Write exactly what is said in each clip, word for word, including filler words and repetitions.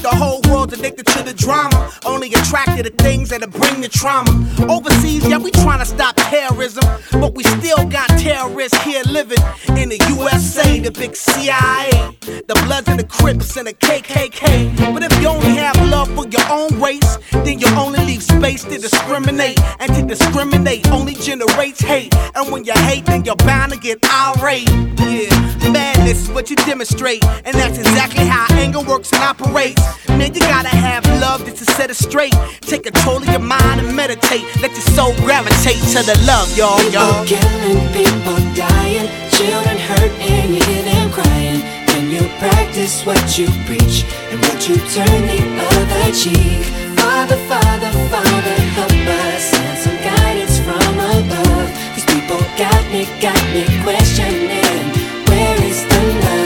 the whole world's addicted to the drama, only attracted to things that'll bring the trauma. Overseas, yeah, we trying to stop terrorism, but we still got terrorists here living in the U S A, the big C I A, the Bloods and the Crips and the K K K. But if you only have love for your own race, then you only leave space to discriminate, and to discriminate only generates hate. And when you hate, then you're bound to get irate. Yeah, madness is what you demonstrate, and that's exactly how anger works and operates. Man, you gotta have love just to set it straight. Take control of your mind and meditate. Let your soul gravitate to the love, y'all, y'all. People killing, people dying, children hurt and you hear them crying. When you practice what you preach, and would you turn the other cheek? Father, Father, Father, help us, send some guidance from above. These people got me, got me questioning, where is the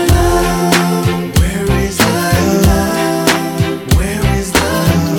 love? Where is the love? Where is the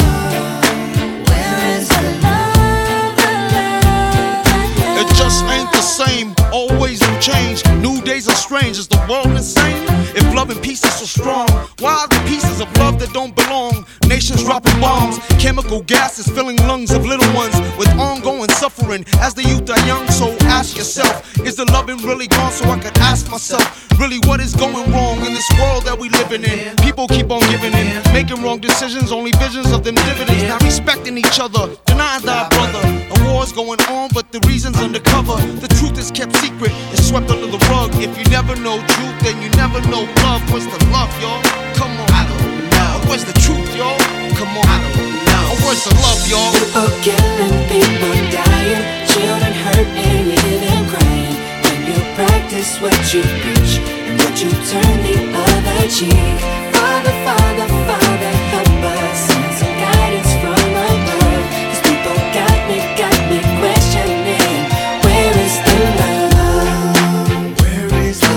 love? Where is the love? The love, the love? It just ain't the same, always in change. New days are strange, is the world insane? If love and peace is so strong, why are the pieces of love that don't belong? Nations dropping bombs, chemical gases filling lungs of little ones with ongoing suffering as the youth are young. So ask yourself, is the loving really gone? So I could ask myself, really what is going wrong in this world that we living in? People keep on giving in, making wrong decisions, only visions of them dividends. Not respecting each other, denying thy brother. A war's going on, but the reason's undercover. The truth is kept secret, it's swept under the rug. If you never know truth, then you never know love. Where's the love, y'all? Come on. I don't know. Where's the truth, y'all? Come on. I don't know. Where's the love, y'all? People killing, people dying, children hurt and you hear them crying. When you practice what you preach, and would you turn the other cheek? Father, Father, Father, help us, send some guidance from above. These people got me, got me questioning, where is the love? Where is the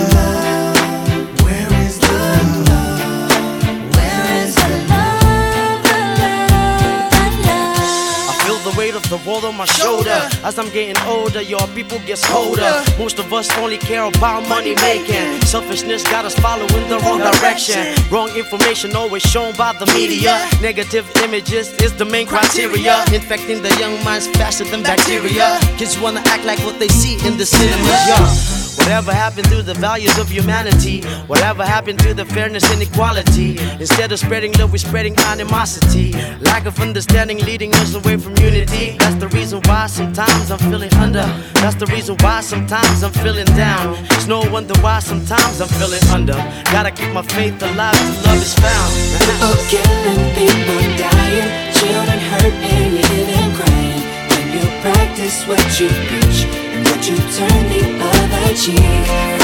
love? Where is the love? Where is the love? The love, the love. I feel the weight of the world on my shoulder. As I'm getting older, your people get colder. Most of us only care about money making. Selfishness got us following the wrong direction. Wrong information always shown by the media. Negative images is the main criteria, infecting the young minds faster than bacteria. Kids wanna act like what they see in the cinemas, yeah. Whatever happened to the values of humanity? Whatever happened to the fairness and equality? Instead of spreading love, we're spreading animosity. Lack of understanding leading us away from unity. That's the reason why sometimes I'm feeling under. That's the reason why sometimes I'm feeling down. It's no wonder why sometimes I'm feeling under. Gotta keep my faith alive till love is found. People killing, people dying, children hurt and you hear them crying. When you practice what you preach, and would you turn the other cheek?